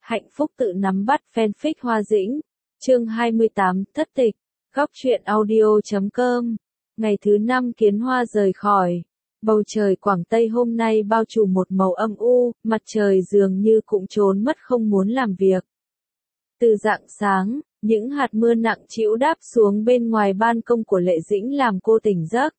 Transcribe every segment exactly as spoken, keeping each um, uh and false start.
Hạnh phúc tự nắm bắt fanfic Hoa Dĩnh. Chương hai mươi tám, thất tịch. Góc truyện audio chấm com. Ngày thứ năm Kiến Hoa rời khỏi. Bầu trời Quảng Tây hôm nay bao trùm một màu âm u, mặt trời dường như cũng trốn mất không muốn làm việc. Từ rạng sáng, những hạt mưa nặng trĩu đáp xuống bên ngoài ban công của Lệ Dĩnh làm cô tỉnh giấc.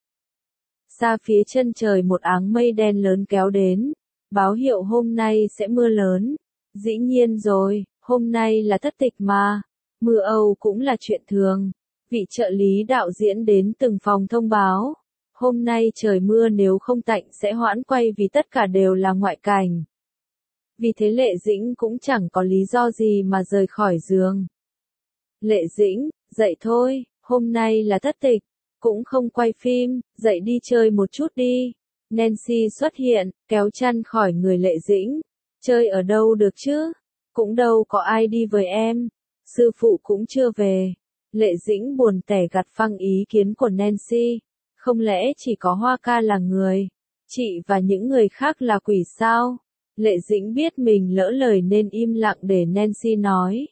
Xa phía chân trời một áng mây đen lớn kéo đến, báo hiệu hôm nay sẽ mưa lớn. Dĩ nhiên rồi, hôm nay là thất tịch mà, mưa Âu cũng là chuyện thường. Vị trợ lý đạo diễn đến từng phòng thông báo, hôm nay trời mưa nếu không tạnh sẽ hoãn quay vì tất cả đều là ngoại cảnh. Vì thế Lệ Dĩnh cũng chẳng có lý do gì mà rời khỏi giường. Lệ Dĩnh, dậy thôi, hôm nay là thất tịch, cũng không quay phim, dậy đi chơi một chút đi. Nancy xuất hiện, kéo chăn khỏi người Lệ Dĩnh. Chơi ở đâu được chứ? Cũng đâu có ai đi với em. Sư phụ cũng chưa về. Lệ Dĩnh buồn tẻ gạt phăng ý kiến của Nancy. Không lẽ chỉ có Hoa ca là người? Chị và những người khác là quỷ sao? Lệ Dĩnh biết mình lỡ lời nên im lặng để Nancy nói.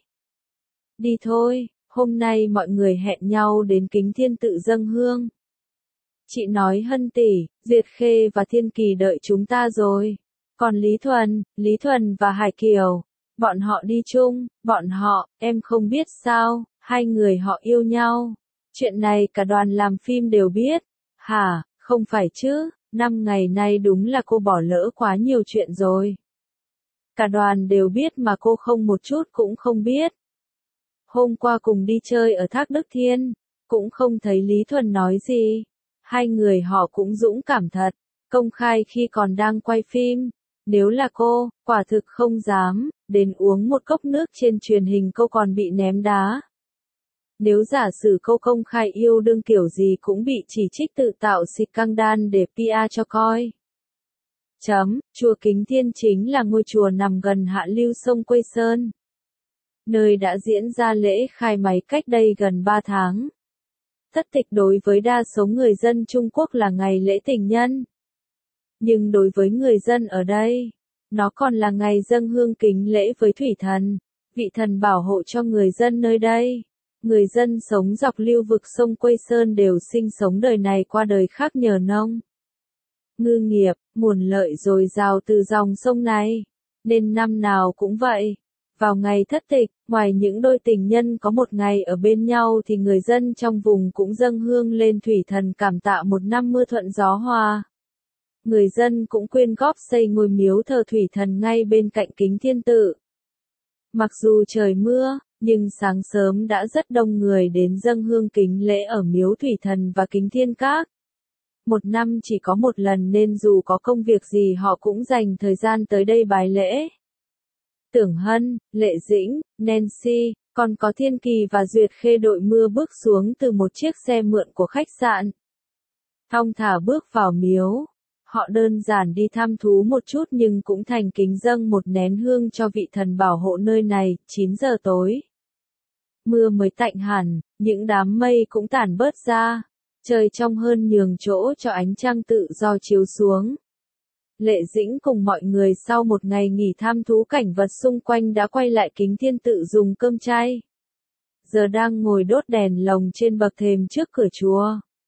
Đi thôi, hôm nay mọi người hẹn nhau đến Kính Thiên tự dâng hương. Chị nói Hân tỷ, Duyệt Khê và Thiên Kỳ đợi chúng ta rồi. Còn Lý Thuần, Lý Thuần và Hải Kiều, bọn họ đi chung, bọn họ, em không biết sao, hai người họ yêu nhau. Chuyện này cả đoàn làm phim đều biết. Hả, không phải chứ, năm ngày nay đúng là cô bỏ lỡ quá nhiều chuyện rồi. Cả đoàn đều biết mà cô không một chút cũng không biết. Hôm qua cùng đi chơi ở Thác Đức Thiên, cũng không thấy Lý Thuần nói gì. Hai người họ cũng dũng cảm thật, công khai khi còn đang quay phim. Nếu là cô, quả thực không dám, đến uống một cốc nước trên truyền hình cô còn bị ném đá. Nếu giả sử cô công khai yêu đương kiểu gì cũng bị chỉ trích tự tạo scandal để pê e cho coi. Chấm, chùa Kính Thiên chính là ngôi chùa nằm gần hạ lưu sông Quây Sơn, nơi đã diễn ra lễ khai máy cách đây gần ba tháng. Thất tịch đối với đa số người dân Trung Quốc là ngày lễ tình nhân. Nhưng đối với người dân ở đây, nó còn là ngày dâng hương kính lễ với thủy thần, vị thần bảo hộ cho người dân nơi đây. Người dân sống dọc lưu vực sông Quây Sơn đều sinh sống đời này qua đời khác nhờ nông ngư nghiệp, nguồn lợi dồi dào từ dòng sông này, nên năm nào cũng vậy. Vào ngày thất tịch, ngoài những đôi tình nhân có một ngày ở bên nhau thì người dân trong vùng cũng dâng hương lên thủy thần cảm tạ một năm mưa thuận gió hòa. Người dân cũng quyên góp xây ngôi miếu thờ thủy thần ngay bên cạnh Kính Thiên tự. Mặc dù trời mưa, nhưng sáng sớm đã rất đông người đến dâng hương kính lễ ở miếu thủy thần và Kính Thiên Các. Một năm chỉ có một lần nên dù có công việc gì họ cũng dành thời gian tới đây bái lễ. Tưởng Hân, Lệ Dĩnh, Nancy, còn có Thiên Kỳ và Duyệt Khê đội mưa bước xuống từ một chiếc xe mượn của khách sạn. Thong thả bước vào miếu. Họ đơn giản đi thăm thú một chút nhưng cũng thành kính dâng một nén hương cho vị thần bảo hộ nơi này. Chín giờ tối. Mưa mới tạnh hẳn, những đám mây cũng tản bớt ra. Trời trong hơn nhường chỗ cho ánh trăng tự do chiếu xuống. Lệ Dĩnh cùng mọi người sau một ngày nghỉ tham thú cảnh vật xung quanh đã quay lại Kính Thiên tự dùng cơm chay. Giờ đang ngồi đốt đèn lồng trên bậc thềm trước cửa chùa.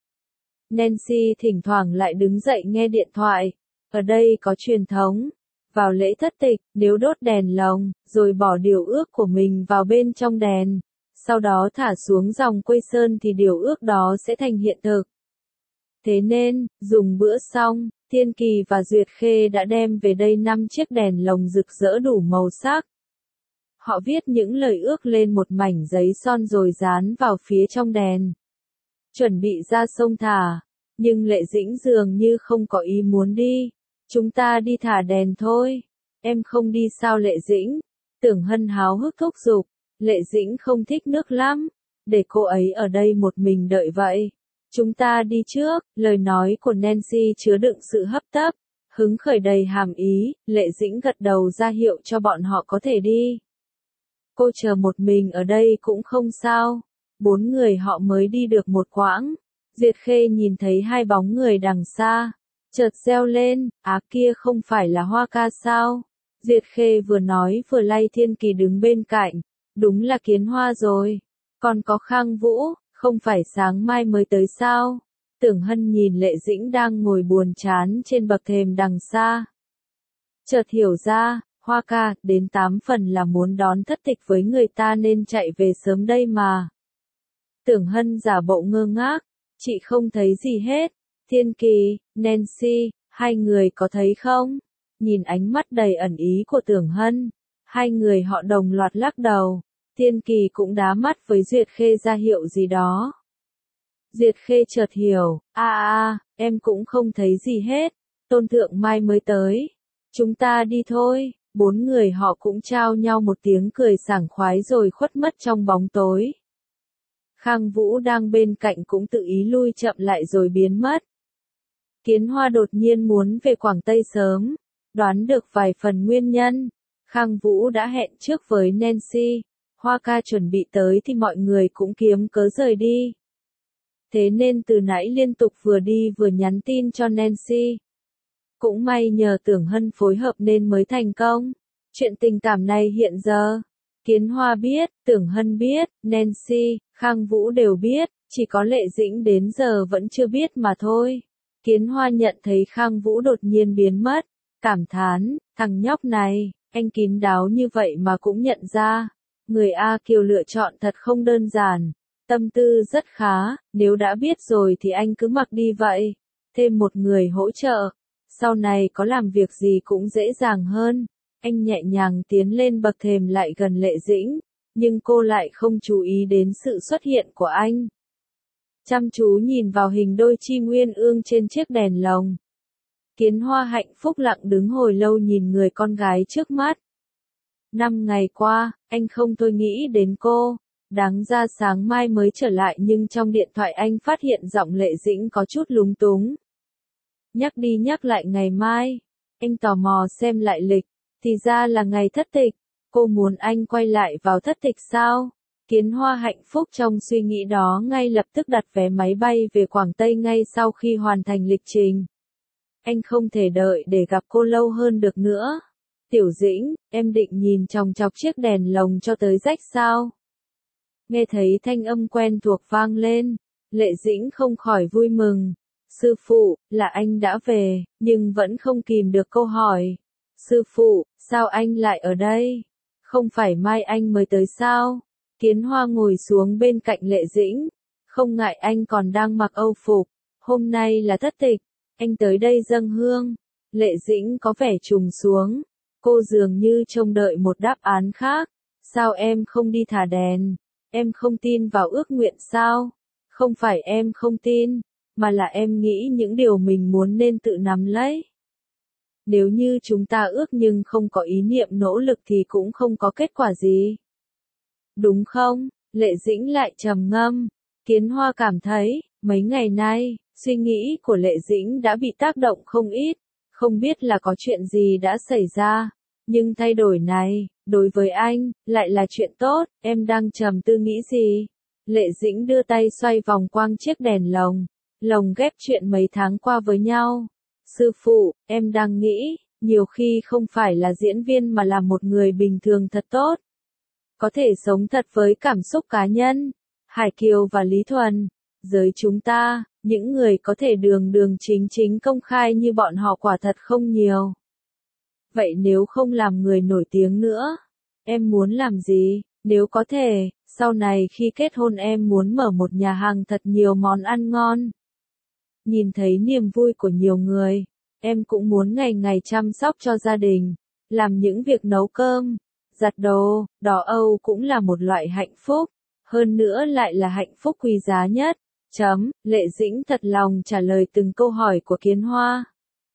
Nancy thỉnh thoảng lại đứng dậy nghe điện thoại. Ở đây có truyền thống. Vào lễ thất tịch, nếu đốt đèn lồng, rồi bỏ điều ước của mình vào bên trong đèn, sau đó thả xuống dòng Quây Sơn thì điều ước đó sẽ thành hiện thực. Thế nên, dùng bữa xong, Thiên Kỳ và Duyệt Khê đã đem về đây năm chiếc đèn lồng rực rỡ đủ màu sắc. Họ viết những lời ước lên một mảnh giấy son rồi dán vào phía trong đèn. Chuẩn bị ra sông thả, nhưng Lệ Dĩnh dường như không có ý muốn đi. Chúng ta đi thả đèn thôi. Em không đi sao Lệ Dĩnh? Tưởng Hân háo hức thúc giục. Lệ Dĩnh không thích nước lắm. Để cô ấy ở đây một mình đợi vậy. Chúng ta đi trước. Lời nói của Nancy chứa đựng sự hấp tấp, hứng khởi đầy hàm ý. Lệ Dĩnh gật đầu ra hiệu cho bọn họ có thể đi. Cô chờ một mình ở đây cũng không sao. Bốn người họ mới đi được một quãng. Duyệt Khê nhìn thấy hai bóng người đằng xa. Chợt reo lên, á kia không phải là Hoa ca sao? Duyệt Khê vừa nói vừa lay Thiên Kỳ đứng bên cạnh, đúng là Kiến Hoa rồi, còn có Khang Vũ, không phải sáng mai mới tới sao? Tưởng Hân nhìn Lệ Dĩnh đang ngồi buồn chán trên bậc thềm đằng xa. Chợt hiểu ra, Hoa ca, đến tám phần là muốn đón thất tịch với người ta nên chạy về sớm đây mà. Tưởng Hân giả bộ ngơ ngác, chị không thấy gì hết. Thiên Kỳ, Nancy, hai người có thấy không? Nhìn ánh mắt đầy ẩn ý của Tưởng Hân, hai người họ đồng loạt lắc đầu. Thiên Kỳ cũng đá mắt với Duyệt Khê ra hiệu gì đó. Duyệt Khê chợt hiểu, a a, em cũng không thấy gì hết, Tôn Thượng Mai mới tới. Chúng ta đi thôi, bốn người họ cũng trao nhau một tiếng cười sảng khoái rồi khuất mất trong bóng tối. Khang Vũ đang bên cạnh cũng tự ý lui chậm lại rồi biến mất. Kiến Hoa đột nhiên muốn về Quảng Tây sớm, đoán được vài phần nguyên nhân. Khang Vũ đã hẹn trước với Nancy, Hoa ca chuẩn bị tới thì mọi người cũng kiếm cớ rời đi. Thế nên từ nãy liên tục vừa đi vừa nhắn tin cho Nancy. Cũng may nhờ Tưởng Hân phối hợp nên mới thành công. Chuyện tình cảm này hiện giờ, Kiến Hoa biết, Tưởng Hân biết, Nancy, Khang Vũ đều biết, chỉ có Lệ Dĩnh đến giờ vẫn chưa biết mà thôi. Kiến Hoa nhận thấy Khang Vũ đột nhiên biến mất, cảm thán, thằng nhóc này, anh kín đáo như vậy mà cũng nhận ra. Người A Kiều lựa chọn thật không đơn giản, tâm tư rất khá, nếu đã biết rồi thì anh cứ mặc đi vậy. Thêm một người hỗ trợ, sau này có làm việc gì cũng dễ dàng hơn. Anh nhẹ nhàng tiến lên bậc thềm lại gần Lệ Dĩnh, nhưng cô lại không chú ý đến sự xuất hiện của anh. Chăm chú nhìn vào hình đôi chi nguyên ương trên chiếc đèn lồng. Kiến Hoa hạnh phúc lặng đứng hồi lâu nhìn người con gái trước mắt. Năm ngày qua, anh không thôi nghĩ đến cô. Đáng ra sáng mai mới trở lại nhưng trong điện thoại anh phát hiện giọng Lệ Dĩnh có chút lúng túng. Nhắc đi nhắc lại ngày mai. Anh tò mò xem lại lịch. Thì ra là ngày thất tịch. Cô muốn anh quay lại vào thất tịch sao? Kiến Hoa hạnh phúc trong suy nghĩ đó ngay lập tức đặt vé máy bay về Quảng Tây ngay sau khi hoàn thành lịch trình. Anh không thể đợi để gặp cô lâu hơn được nữa. Tiểu Dĩnh, em định nhìn chòng chọc chiếc đèn lồng cho tới rách sao? Nghe thấy thanh âm quen thuộc vang lên, Lệ Dĩnh không khỏi vui mừng. Sư phụ, là anh đã về, nhưng vẫn không kìm được câu hỏi. Sư phụ, sao anh lại ở đây? Không phải mai anh mới tới sao? Kiến Hoa ngồi xuống bên cạnh Lệ Dĩnh. Không ngại anh còn đang mặc âu phục. Hôm nay là thất tịch. Anh tới đây dâng hương. Lệ Dĩnh có vẻ trùng xuống. Cô dường như trông đợi một đáp án khác. Sao em không đi thả đèn? Em không tin vào ước nguyện sao? Không phải em không tin, mà là em nghĩ những điều mình muốn nên tự nắm lấy. Nếu như chúng ta ước nhưng không có ý niệm nỗ lực thì cũng không có kết quả gì. Đúng không? Lệ Dĩnh lại trầm ngâm. Kiến Hoa cảm thấy, mấy ngày nay, suy nghĩ của Lệ Dĩnh đã bị tác động không ít. Không biết là có chuyện gì đã xảy ra. Nhưng thay đổi này, đối với anh, lại là chuyện tốt. Em đang trầm tư nghĩ gì? Lệ Dĩnh đưa tay xoay vòng quanh chiếc đèn lồng. Lồng ghép chuyện mấy tháng qua với nhau. Sư phụ, em đang nghĩ, nhiều khi không phải là diễn viên mà là một người bình thường thật tốt. Có thể sống thật với cảm xúc cá nhân. Hải Kiều và Lý Thuần, giới chúng ta, những người có thể đường đường chính chính công khai như bọn họ quả thật không nhiều. Vậy nếu không làm người nổi tiếng nữa, em muốn làm gì? Nếu có thể, sau này khi kết hôn em muốn mở một nhà hàng thật nhiều món ăn ngon. Nhìn thấy niềm vui của nhiều người, em cũng muốn ngày ngày chăm sóc cho gia đình, làm những việc nấu cơm, giặt đồ, đỏ âu cũng là một loại hạnh phúc, hơn nữa lại là hạnh phúc quý giá nhất. Chấm, Lệ Dĩnh thật lòng trả lời từng câu hỏi của Kiến Hoa.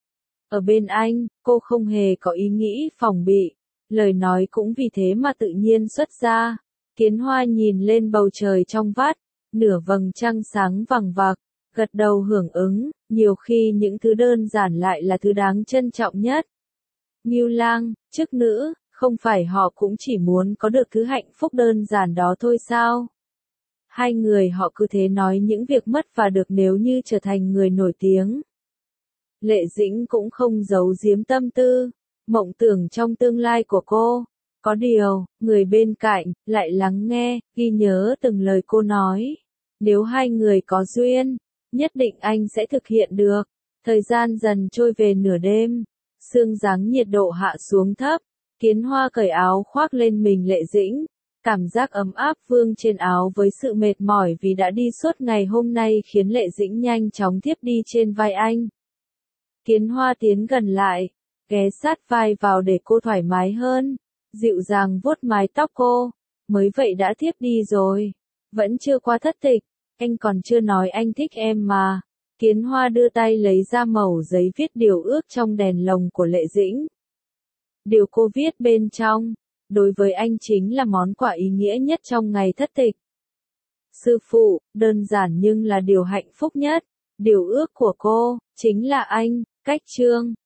Ở bên anh, cô không hề có ý nghĩ phòng bị, lời nói cũng vì thế mà tự nhiên xuất ra. Kiến Hoa nhìn lên bầu trời trong vắt, nửa vầng trăng sáng vằng vặc, gật đầu hưởng ứng, nhiều khi những thứ đơn giản lại là thứ đáng trân trọng nhất. Ngưu Lang, chức nữ, không phải họ cũng chỉ muốn có được thứ hạnh phúc đơn giản đó thôi sao? Hai người họ cứ thế nói những việc mất và được nếu như trở thành người nổi tiếng. Lệ Dĩnh cũng không giấu giếm tâm tư, mộng tưởng trong tương lai của cô. Có điều, người bên cạnh, lại lắng nghe, ghi nhớ từng lời cô nói. Nếu hai người có duyên, nhất định anh sẽ thực hiện được. Thời gian dần trôi về nửa đêm, sương giáng nhiệt độ hạ xuống thấp, Kiến Hoa cởi áo khoác lên mình Lệ Dĩnh. Cảm giác ấm áp vương trên áo với sự mệt mỏi vì đã đi suốt ngày hôm nay khiến Lệ Dĩnh nhanh chóng thiếp đi trên vai anh. Kiến Hoa tiến gần lại, ghé sát vai vào để cô thoải mái hơn, dịu dàng vuốt mái tóc cô. Mới vậy đã thiếp đi rồi, vẫn chưa qua thất tịch, anh còn chưa nói anh thích em mà. Kiến Hoa đưa tay lấy ra mẩu giấy viết điều ước trong đèn lồng của Lệ Dĩnh. Điều cô viết bên trong, đối với anh chính là món quà ý nghĩa nhất trong ngày thất tịch. Sư phụ, đơn giản nhưng là điều hạnh phúc nhất. Điều ước của cô, chính là anh, cách chương.